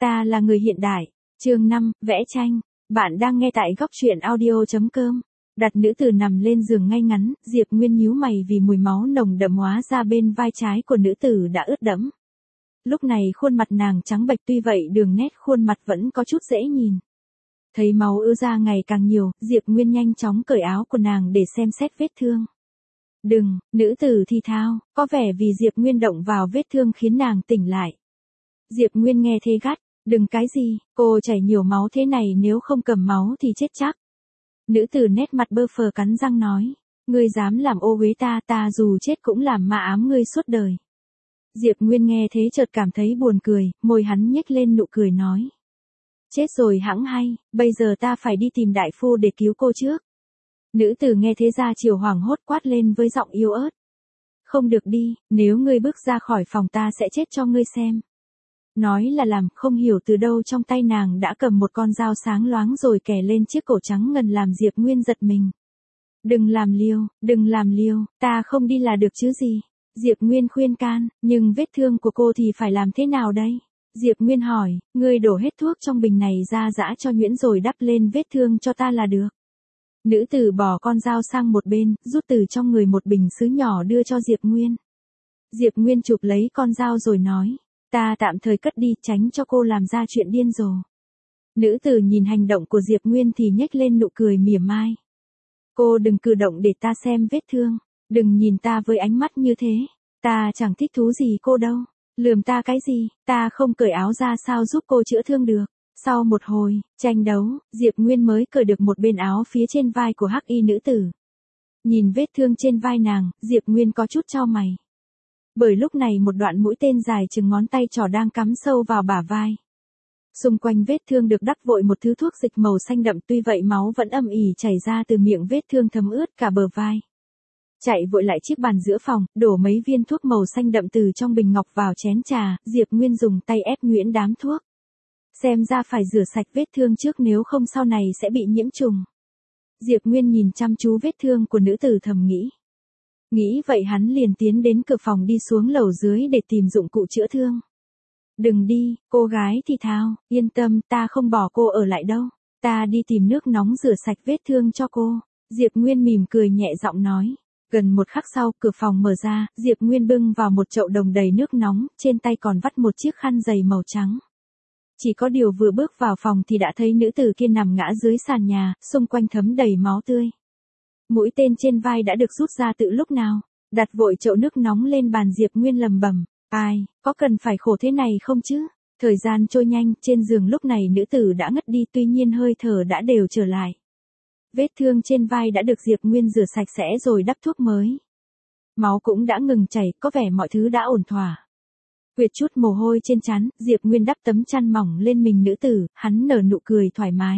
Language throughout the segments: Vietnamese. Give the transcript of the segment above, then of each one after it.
Ta là người hiện đại. Chương 5, vẽ tranh. Bạn đang nghe tại góc truyện audio.com. Đặt nữ tử nằm lên giường ngay ngắn, Diệp Nguyên nhíu mày vì mùi máu nồng đậm hóa ra bên vai trái của nữ tử đã ướt đẫm. Lúc này khuôn mặt nàng trắng bệch, tuy vậy đường nét khuôn mặt vẫn có chút dễ nhìn. Thấy máu ứa ra ngày càng nhiều, Diệp Nguyên nhanh chóng cởi áo của nàng để xem xét vết thương. Đừng, nữ tử thì thào, có vẻ vì Diệp Nguyên động vào vết thương khiến nàng tỉnh lại. Diệp Nguyên nghe thế gắt, đừng cái gì, cô chảy nhiều máu thế này nếu không cầm máu thì chết chắc. Nữ tử nét mặt bơ phờ cắn răng nói, ngươi dám làm ô uế ta dù chết cũng làm ma ám ngươi suốt đời. Diệp Nguyên nghe thế chợt cảm thấy buồn cười, môi hắn nhếch lên nụ cười nói. Chết rồi hẵng hay, bây giờ ta phải đi tìm đại phu để cứu cô trước. Nữ tử nghe thế ra chiều hoảng hốt quát lên với giọng yếu ớt. Không được đi, nếu ngươi bước ra khỏi phòng ta sẽ chết cho ngươi xem. Nói là làm, không hiểu từ đâu trong tay nàng đã cầm một con dao sáng loáng rồi kè lên chiếc cổ trắng ngần làm Diệp Nguyên giật mình. Đừng làm liêu, ta không đi là được chứ gì. Diệp Nguyên khuyên can, nhưng vết thương của cô thì phải làm thế nào đây? Diệp Nguyên hỏi, ngươi đổ hết thuốc trong bình này ra giã cho nhuyễn rồi đắp lên vết thương cho ta là được. Nữ tử bỏ con dao sang một bên, rút từ trong người một bình sứ nhỏ đưa cho Diệp Nguyên. Diệp Nguyên chụp lấy con dao rồi nói, ta tạm thời cất đi tránh cho cô làm ra chuyện điên rồ. Nữ tử nhìn hành động của Diệp Nguyên thì nhếch lên nụ cười mỉa mai. Cô đừng cử động để ta xem vết thương, đừng nhìn ta với ánh mắt như thế, ta chẳng thích thú gì cô đâu, lườm ta cái gì, ta không cởi áo ra sao giúp cô chữa thương được. Sau một hồi tranh đấu, Diệp Nguyên mới cởi được một bên áo phía trên vai của hắc y nữ tử. Nhìn vết thương trên vai nàng, Diệp Nguyên có chút chau mày. Bởi lúc này một đoạn mũi tên dài chừng ngón tay trỏ đang cắm sâu vào bả vai. Xung quanh vết thương được đắp vội một thứ thuốc dịch màu xanh đậm, tuy vậy máu vẫn âm ỉ chảy ra từ miệng vết thương thấm ướt cả bờ vai. Chạy vội lại chiếc bàn giữa phòng, đổ mấy viên thuốc màu xanh đậm từ trong bình ngọc vào chén trà, Diệp Nguyên dùng tay ép nhuyễn đám thuốc. Xem ra phải rửa sạch vết thương trước nếu không sau này sẽ bị nhiễm trùng. Diệp Nguyên nhìn chăm chú vết thương của nữ tử thầm nghĩ. Nghĩ vậy hắn liền tiến đến cửa phòng đi xuống lầu dưới để tìm dụng cụ chữa thương. Đừng đi, cô gái thì thào, yên tâm ta không bỏ cô ở lại đâu. Ta đi tìm nước nóng rửa sạch vết thương cho cô. Diệp Nguyên mỉm cười nhẹ giọng nói. Gần một khắc sau, cửa phòng mở ra, Diệp Nguyên bưng vào một chậu đồng đầy nước nóng, trên tay còn vắt một chiếc khăn giày màu trắng. Chỉ có điều vừa bước vào phòng thì đã thấy nữ tử kia nằm ngã dưới sàn nhà, xung quanh thấm đầy máu tươi. Mũi tên trên vai đã được rút ra từ lúc nào? Đặt vội chậu nước nóng lên bàn, Diệp Nguyên lầm bầm. Ai, có cần phải khổ thế này không chứ? Thời gian trôi nhanh, trên giường lúc này nữ tử đã ngất đi, tuy nhiên hơi thở đã đều trở lại. Vết thương trên vai đã được Diệp Nguyên rửa sạch sẽ rồi đắp thuốc mới. Máu cũng đã ngừng chảy, có vẻ mọi thứ đã ổn thỏa. Quệt chút mồ hôi trên trán, Diệp Nguyên đắp tấm chăn mỏng lên mình nữ tử, hắn nở nụ cười thoải mái.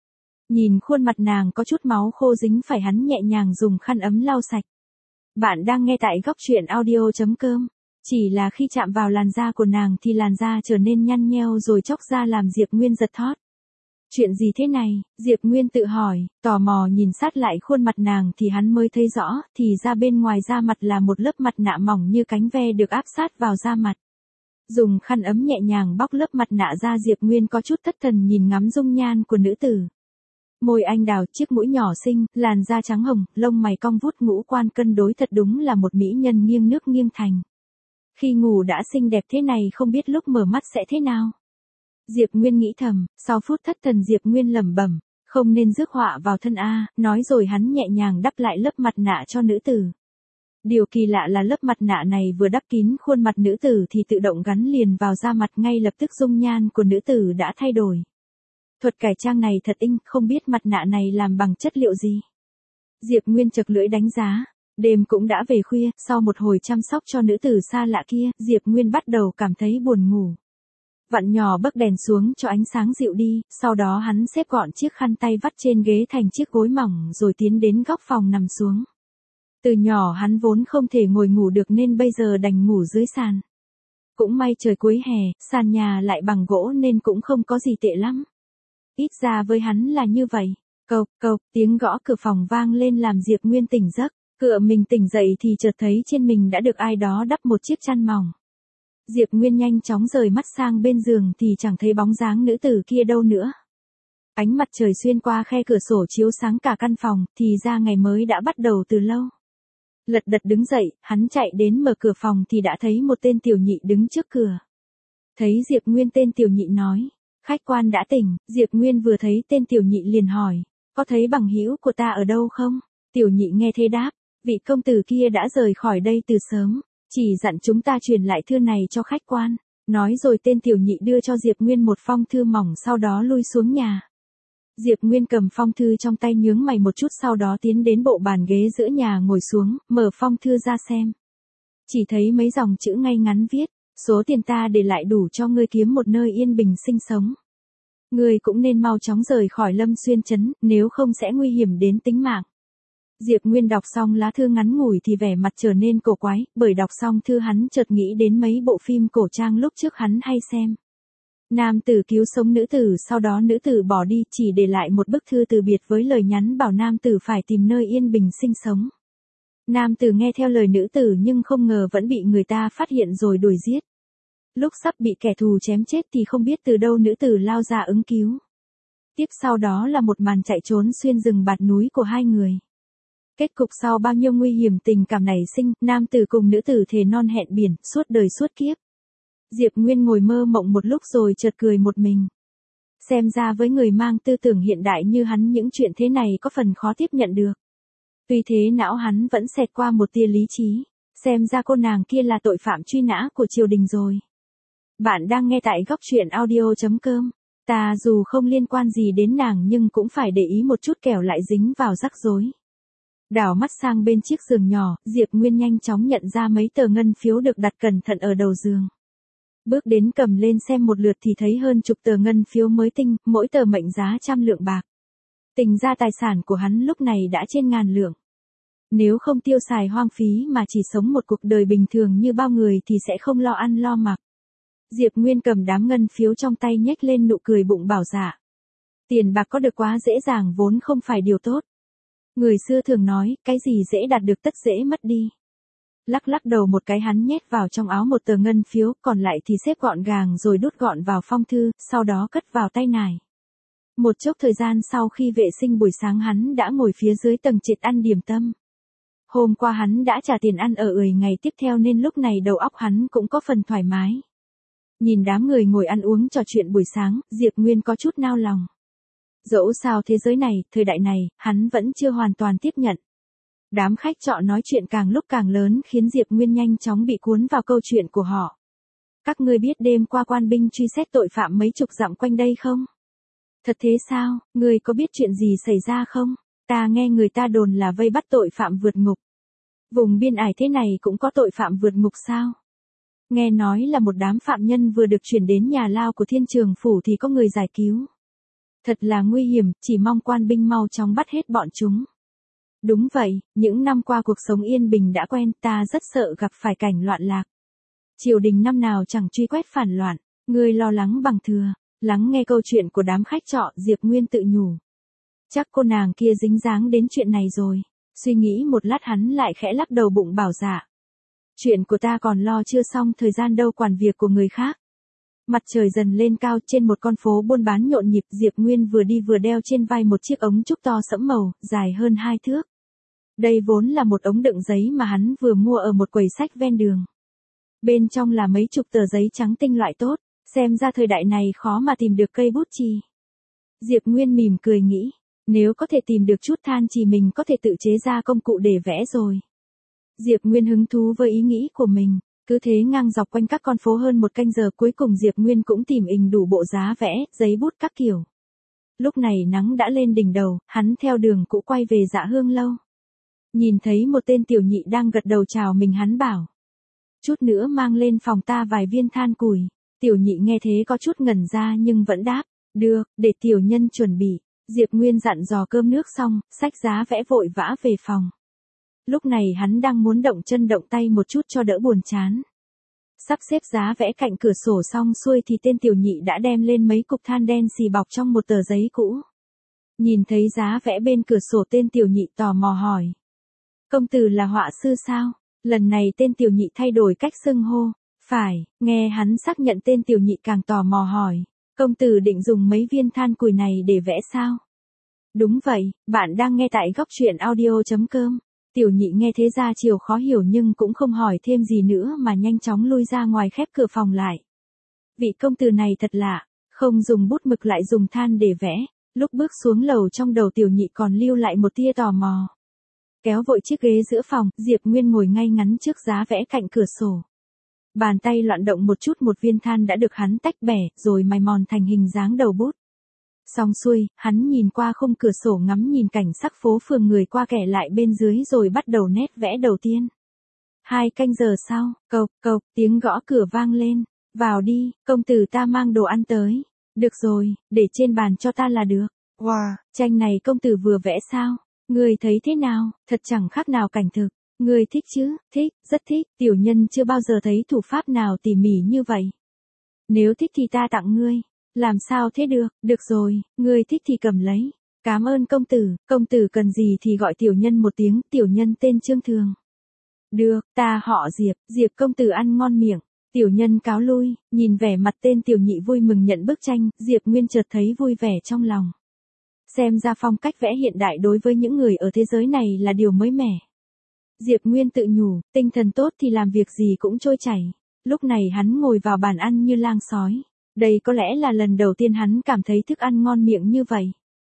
Nhìn khuôn mặt nàng có chút máu khô dính phải, hắn nhẹ nhàng dùng khăn ấm lau sạch. Bạn đang nghe tại góc truyện audio.com. Chỉ là khi chạm vào làn da của nàng thì làn da trở nên nhăn nheo rồi chóc ra làm Diệp Nguyên giật thót. Chuyện gì thế này? Diệp Nguyên tự hỏi, tò mò nhìn sát lại khuôn mặt nàng thì hắn mới thấy rõ, thì ra bên ngoài da mặt là một lớp mặt nạ mỏng như cánh ve được áp sát vào da mặt. Dùng khăn ấm nhẹ nhàng bóc lớp mặt nạ ra, Diệp Nguyên có chút thất thần nhìn ngắm dung nhan của nữ tử. Môi anh đào, chiếc mũi nhỏ xinh, làn da trắng hồng, lông mày cong vút, ngũ quan cân đối, thật đúng là một mỹ nhân nghiêng nước nghiêng thành. Khi ngủ đã xinh đẹp thế này không biết lúc mở mắt sẽ thế nào. Diệp Nguyên nghĩ thầm, sau phút thất thần Diệp Nguyên lẩm bẩm, không nên rước họa vào thân a, nói rồi hắn nhẹ nhàng đắp lại lớp mặt nạ cho nữ tử. Điều kỳ lạ là lớp mặt nạ này vừa đắp kín khuôn mặt nữ tử thì tự động gắn liền vào da mặt, ngay lập tức dung nhan của nữ tử đã thay đổi. Thuật cải trang này thật inh, không biết mặt nạ này làm bằng chất liệu gì. Diệp Nguyên chật lưỡi đánh giá. Đêm cũng đã về khuya, sau một hồi chăm sóc cho nữ tử xa lạ kia, Diệp Nguyên bắt đầu cảm thấy buồn ngủ. Vặn nhỏ bấc đèn xuống cho ánh sáng dịu đi, sau đó hắn xếp gọn chiếc khăn tay vắt trên ghế thành chiếc gối mỏng rồi tiến đến góc phòng nằm xuống. Từ nhỏ hắn vốn không thể ngồi ngủ được nên bây giờ đành ngủ dưới sàn. Cũng may trời cuối hè, sàn nhà lại bằng gỗ nên cũng không có gì tệ lắm. Ít ra với hắn là như vậy. Cộc cộc, tiếng gõ cửa phòng vang lên làm Diệp Nguyên tỉnh giấc. Cựa mình tỉnh dậy thì chợt thấy trên mình đã được ai đó đắp một chiếc chăn mỏng. Diệp Nguyên nhanh chóng rời mắt sang bên giường thì chẳng thấy bóng dáng nữ tử kia đâu nữa. Ánh mặt trời xuyên qua khe cửa sổ chiếu sáng cả căn phòng, thì ra ngày mới đã bắt đầu từ lâu. Lật đật đứng dậy, hắn chạy đến mở cửa phòng thì đã thấy một tên tiểu nhị đứng trước cửa. Thấy Diệp Nguyên, tên tiểu nhị nói, khách quan đã tỉnh. Diệp Nguyên vừa thấy tên tiểu nhị liền hỏi, có thấy bằng hữu của ta ở đâu không? Tiểu nhị nghe thế đáp, vị công tử kia đã rời khỏi đây từ sớm, chỉ dặn chúng ta truyền lại thư này cho khách quan. Nói rồi tên tiểu nhị đưa cho Diệp Nguyên một phong thư mỏng, sau đó lui xuống nhà. Diệp Nguyên cầm phong thư trong tay nhướng mày một chút, sau đó tiến đến bộ bàn ghế giữa nhà ngồi xuống, mở phong thư ra xem. Chỉ thấy mấy dòng chữ ngay ngắn viết, số tiền ta để lại đủ cho ngươi kiếm một nơi yên bình sinh sống. Ngươi cũng nên mau chóng rời khỏi Lâm Xuyên trấn, nếu không sẽ nguy hiểm đến tính mạng. Diệp Nguyên đọc xong lá thư ngắn ngủi thì vẻ mặt trở nên cổ quái, bởi đọc xong thư hắn chợt nghĩ đến mấy bộ phim cổ trang lúc trước hắn hay xem. Nam tử cứu sống nữ tử, sau đó nữ tử bỏ đi, chỉ để lại một bức thư từ biệt với lời nhắn bảo nam tử phải tìm nơi yên bình sinh sống. Nam tử nghe theo lời nữ tử nhưng không ngờ vẫn bị người ta phát hiện rồi đuổi giết. Lúc sắp bị kẻ thù chém chết thì không biết từ đâu nữ tử lao ra ứng cứu. Tiếp sau đó là một màn chạy trốn xuyên rừng bạt núi của hai người. Kết cục sau bao nhiêu nguy hiểm tình cảm nảy sinh, nam tử cùng nữ tử thề non hẹn biển, suốt đời suốt kiếp. Diệp Nguyên ngồi mơ mộng một lúc rồi chợt cười một mình. Xem ra với người mang tư tưởng hiện đại như hắn những chuyện thế này có phần khó tiếp nhận được. Tuy thế não hắn vẫn xẹt qua một tia lý trí. Xem ra cô nàng kia là tội phạm truy nã của triều đình rồi. Bạn đang nghe tại góc truyện audio.com. Ta dù không liên quan gì đến nàng nhưng cũng phải để ý một chút kẻo lại dính vào rắc rối. Đảo mắt sang bên chiếc giường nhỏ, Diệp Nguyên nhanh chóng nhận ra mấy tờ ngân phiếu được đặt cẩn thận ở đầu giường. Bước đến cầm lên xem một lượt thì thấy hơn chục tờ ngân phiếu mới tinh, mỗi tờ mệnh giá 100 lượng bạc. Tính ra tài sản của hắn lúc này đã trên 1000 lượng. Nếu không tiêu xài hoang phí mà chỉ sống một cuộc đời bình thường như bao người thì sẽ không lo ăn lo mặc. Diệp Nguyên cầm đám ngân phiếu trong tay nhếch lên nụ cười bụng bảo dạ. Tiền bạc có được quá dễ dàng vốn không phải điều tốt. Người xưa thường nói, cái gì dễ đạt được tất dễ mất đi. Lắc lắc đầu một cái hắn nhét vào trong áo một tờ ngân phiếu, còn lại thì xếp gọn gàng rồi đút gọn vào phong thư, sau đó cất vào tay nải. Một chốc thời gian sau khi vệ sinh buổi sáng hắn đã ngồi phía dưới tầng trệt ăn điểm tâm. Hôm qua hắn đã trả tiền ăn ở ngày tiếp theo nên lúc này đầu óc hắn cũng có phần thoải mái. Nhìn đám người ngồi ăn uống trò chuyện buổi sáng, Diệp Nguyên có chút nao lòng. Dẫu sao thế giới này, thời đại này, hắn vẫn chưa hoàn toàn tiếp nhận. Đám khách trọ nói chuyện càng lúc càng lớn khiến Diệp Nguyên nhanh chóng bị cuốn vào câu chuyện của họ. Các ngươi biết đêm qua quan binh truy xét tội phạm mấy chục dặm quanh đây không? Thật thế sao, ngươi có biết chuyện gì xảy ra không? Ta nghe người ta đồn là vây bắt tội phạm vượt ngục. Vùng biên ải thế này cũng có tội phạm vượt ngục sao? Nghe nói là một đám phạm nhân vừa được chuyển đến nhà lao của Thiên Trường Phủ thì có người giải cứu. Thật là nguy hiểm, chỉ mong quan binh mau chóng bắt hết bọn chúng. Đúng vậy, những năm qua cuộc sống yên bình đã quen, ta rất sợ gặp phải cảnh loạn lạc. Triều đình năm nào chẳng truy quét phản loạn, ngươi lo lắng bằng thừa. Lắng nghe câu chuyện của đám khách trọ, Diệp Nguyên tự nhủ. Chắc cô nàng kia dính dáng đến chuyện này rồi. Suy nghĩ một lát hắn lại khẽ lắc đầu bụng bảo dạ. Chuyện của ta còn lo chưa xong, thời gian đâu quản việc của người khác. Mặt trời dần lên cao, trên một con phố buôn bán nhộn nhịp, Diệp Nguyên vừa đi vừa đeo trên vai một chiếc ống trúc to sẫm màu, dài hơn 2 thước. Đây vốn là một ống đựng giấy mà hắn vừa mua ở một quầy sách ven đường. Bên trong là mấy chục tờ giấy trắng tinh loại tốt, xem ra thời đại này khó mà tìm được cây bút chì. Diệp Nguyên mỉm cười nghĩ, nếu có thể tìm được chút than chì mình có thể tự chế ra công cụ để vẽ rồi. Diệp Nguyên hứng thú với ý nghĩ của mình, cứ thế ngang dọc quanh các con phố hơn một canh giờ, cuối cùng Diệp Nguyên cũng tìm đủ bộ giá vẽ, giấy bút các kiểu. Lúc này nắng đã lên đỉnh đầu, hắn theo đường cũ quay về Dạ Hương lâu. Nhìn thấy một tên tiểu nhị đang gật đầu chào mình, hắn bảo. Chút nữa mang lên phòng ta vài viên than củi. Tiểu nhị nghe thế có chút ngẩn ra nhưng vẫn đáp, được, để tiểu nhân chuẩn bị. Diệp Nguyên dặn dò cơm nước xong, xách giá vẽ vội vã về phòng. Lúc này hắn đang muốn động chân động tay một chút cho đỡ buồn chán. Sắp xếp giá vẽ cạnh cửa sổ xong xuôi thì tên tiểu nhị đã đem lên mấy cục than đen xì bọc trong một tờ giấy cũ. Nhìn thấy giá vẽ bên cửa sổ, tên tiểu nhị tò mò hỏi. Công tử là họa sư sao? Lần này tên tiểu nhị thay đổi cách xưng hô. Phải, nghe hắn xác nhận tên Tiểu Nhị càng tò mò hỏi. Công tử định dùng mấy viên than củi này để vẽ sao? Đúng vậy, bạn đang nghe tại góc truyện audio.com. Tiểu Nhị nghe thế ra chiều khó hiểu nhưng cũng không hỏi thêm gì nữa mà nhanh chóng lui ra ngoài khép cửa phòng lại. Vị công tử này thật lạ, không dùng bút mực lại dùng than để vẽ. Lúc bước xuống lầu trong đầu Tiểu Nhị còn lưu lại một tia tò mò. Kéo vội chiếc ghế giữa phòng, Diệp Nguyên ngồi ngay ngắn trước giá vẽ cạnh cửa sổ. Bàn tay loạn động một chút, một viên than đã được hắn tách bẻ, rồi mài mòn thành hình dáng đầu bút. Xong xuôi, hắn nhìn qua khung cửa sổ ngắm nhìn cảnh sắc phố phường người qua kẻ lại bên dưới rồi bắt đầu nét vẽ đầu tiên. 2 canh giờ sau, cộc cộc, tiếng gõ cửa vang lên. Vào đi, công tử ta mang đồ ăn tới. Được rồi, để trên bàn cho ta là được. Wow, tranh này công tử vừa vẽ sao? Người thấy thế nào? Thật chẳng khác nào cảnh thực. Người thích chứ? Thích, rất thích. Tiểu nhân chưa bao giờ thấy thủ pháp nào tỉ mỉ như vậy. Nếu thích thì ta tặng ngươi. Làm sao thế được? Được rồi, ngươi thích thì cầm lấy. Cảm ơn công tử cần gì thì gọi tiểu nhân một tiếng, tiểu nhân tên Trương Thường. Được, ta họ Diệp, Diệp công tử ăn ngon miệng. Tiểu nhân cáo lui, nhìn vẻ mặt tên Tiểu Nhị vui mừng nhận bức tranh, Diệp Nguyên chợt thấy vui vẻ trong lòng. Xem ra phong cách vẽ hiện đại đối với những người ở thế giới này là điều mới mẻ. Diệp Nguyên tự nhủ, tinh thần tốt thì làm việc gì cũng trôi chảy. Lúc này hắn ngồi vào bàn ăn như lang sói. Đây có lẽ là lần đầu tiên hắn cảm thấy thức ăn ngon miệng như vậy.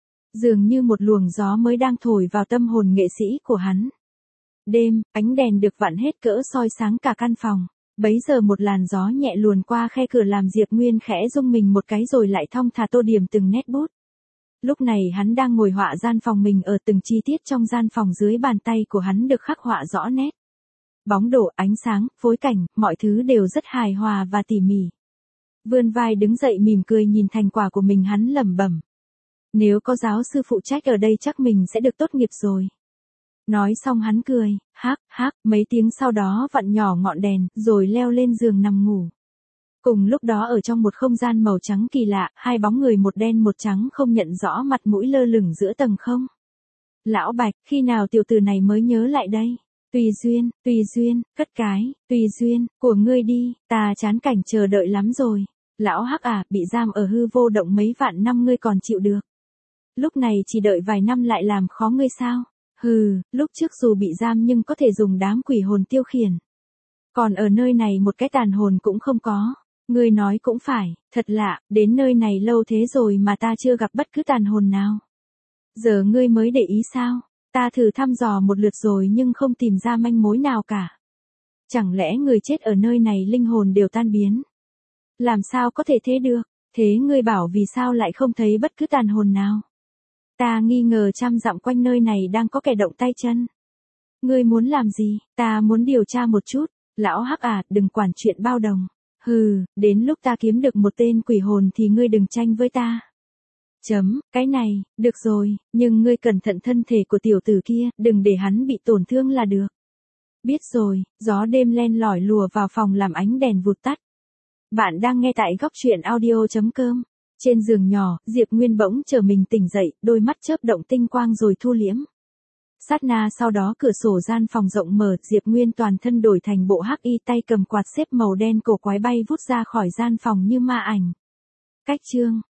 Dường như một luồng gió mới đang thổi vào tâm hồn nghệ sĩ của hắn. Đêm, ánh đèn được vặn hết cỡ soi sáng cả căn phòng. Bấy giờ một làn gió nhẹ luồn qua khe cửa làm Diệp Nguyên khẽ rung mình một cái rồi lại thong thả tô điểm từng nét bút. Lúc này hắn đang ngồi họa gian phòng mình, ở từng chi tiết trong gian phòng dưới bàn tay của hắn được khắc họa rõ nét. Bóng đổ, ánh sáng, phối cảnh, mọi thứ đều rất hài hòa và tỉ mỉ. Vươn vai đứng dậy mỉm cười nhìn thành quả của mình, hắn lẩm bẩm. Nếu có giáo sư phụ trách ở đây chắc mình sẽ được tốt nghiệp rồi. Nói xong hắn cười, hắc, mấy tiếng sau đó vặn nhỏ ngọn đèn, rồi leo lên giường nằm ngủ. Cùng lúc đó ở trong một không gian màu trắng kỳ lạ, 2 bóng người một đen một trắng không nhận rõ mặt mũi lơ lửng giữa tầng không. Lão Bạch, khi nào tiểu tử này mới nhớ lại đây? Tùy duyên, cất cái, tùy duyên, của ngươi đi, ta chán cảnh chờ đợi lắm rồi. Lão Hắc à, bị giam ở hư vô động mấy vạn năm ngươi còn chịu được. Lúc này chỉ đợi vài năm lại làm khó ngươi sao? Hừ, lúc trước dù bị giam nhưng có thể dùng đám quỷ hồn tiêu khiển. Còn ở nơi này một cái tàn hồn cũng không có. Ngươi nói cũng phải, thật lạ, đến nơi này lâu thế rồi mà ta chưa gặp bất cứ tàn hồn nào. Giờ ngươi mới để ý sao? Ta thử thăm dò một lượt rồi nhưng không tìm ra manh mối nào cả. Chẳng lẽ người chết ở nơi này linh hồn đều tan biến? Làm sao có thể thế được? Thế ngươi bảo vì sao lại không thấy bất cứ tàn hồn nào? Ta nghi ngờ 100 dặm quanh nơi này đang có kẻ động tay chân. Ngươi muốn làm gì? Ta muốn điều tra một chút. Lão Hắc à, đừng quản chuyện bao đồng. Hừ, đến lúc ta kiếm được một tên quỷ hồn thì ngươi đừng tranh với ta. Cái này, được rồi, nhưng ngươi cẩn thận thân thể của tiểu tử kia, đừng để hắn bị tổn thương là được. Biết rồi, gió đêm len lỏi lùa vào phòng làm ánh đèn vụt tắt. Bạn đang nghe tại góc truyện audio.com. Trên giường nhỏ, Diệp Nguyên bỗng chờ mình tỉnh dậy, đôi mắt chớp động tinh quang rồi thu liễm. Sát na sau đó cửa sổ gian phòng rộng mở, Diệp Nguyên toàn thân đổi thành bộ hắc y, tay cầm quạt xếp màu đen cổ quái bay vút ra khỏi gian phòng như ma ảnh. Cách chương